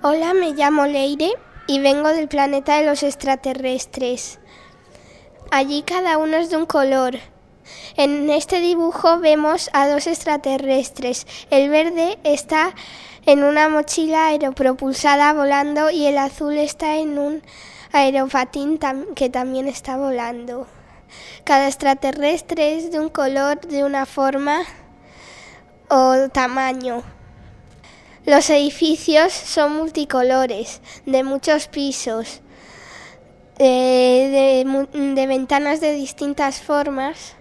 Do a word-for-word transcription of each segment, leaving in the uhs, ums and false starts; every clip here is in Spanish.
Hola, me llamo Leire y vengo del planeta de los extraterrestres. Allí cada uno es de un color. En este dibujo vemos a dos extraterrestres. El verde está en una mochila aeropropulsada volando y el azul está en un aeropatín tam- que también está volando. Cada extraterrestre es de un color, de una forma o tamaño. Los edificios son multicolores, de muchos pisos, eh, de, de ventanas de distintas formas.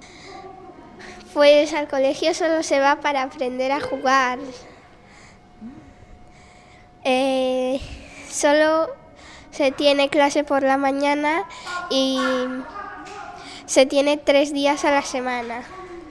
Pues al colegio solo se va para aprender a jugar. Eh, solo se tiene clase por la mañana y se tiene tres días a la semana.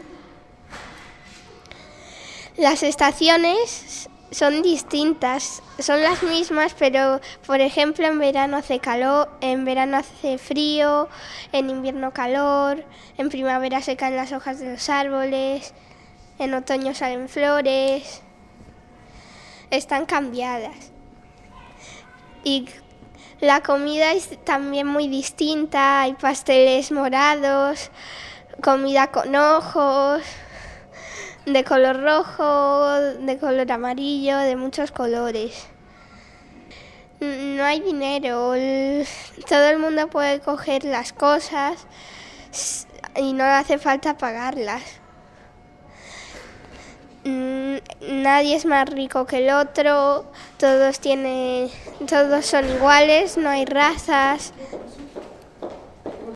Las estaciones son distintas, son las mismas, pero por ejemplo en verano hace calor, en verano hace frío, en invierno calor, en primavera se caen las hojas de los árboles, en otoño salen flores, están cambiadas. Y la comida es también muy distinta, hay pasteles morados, comida con ojos, de color rojo, de color amarillo, de muchos colores. No hay dinero, todo el mundo puede coger las cosas y no hace falta pagarlas. Nadie es más rico que el otro, todos tienen, todos son iguales, no hay razas.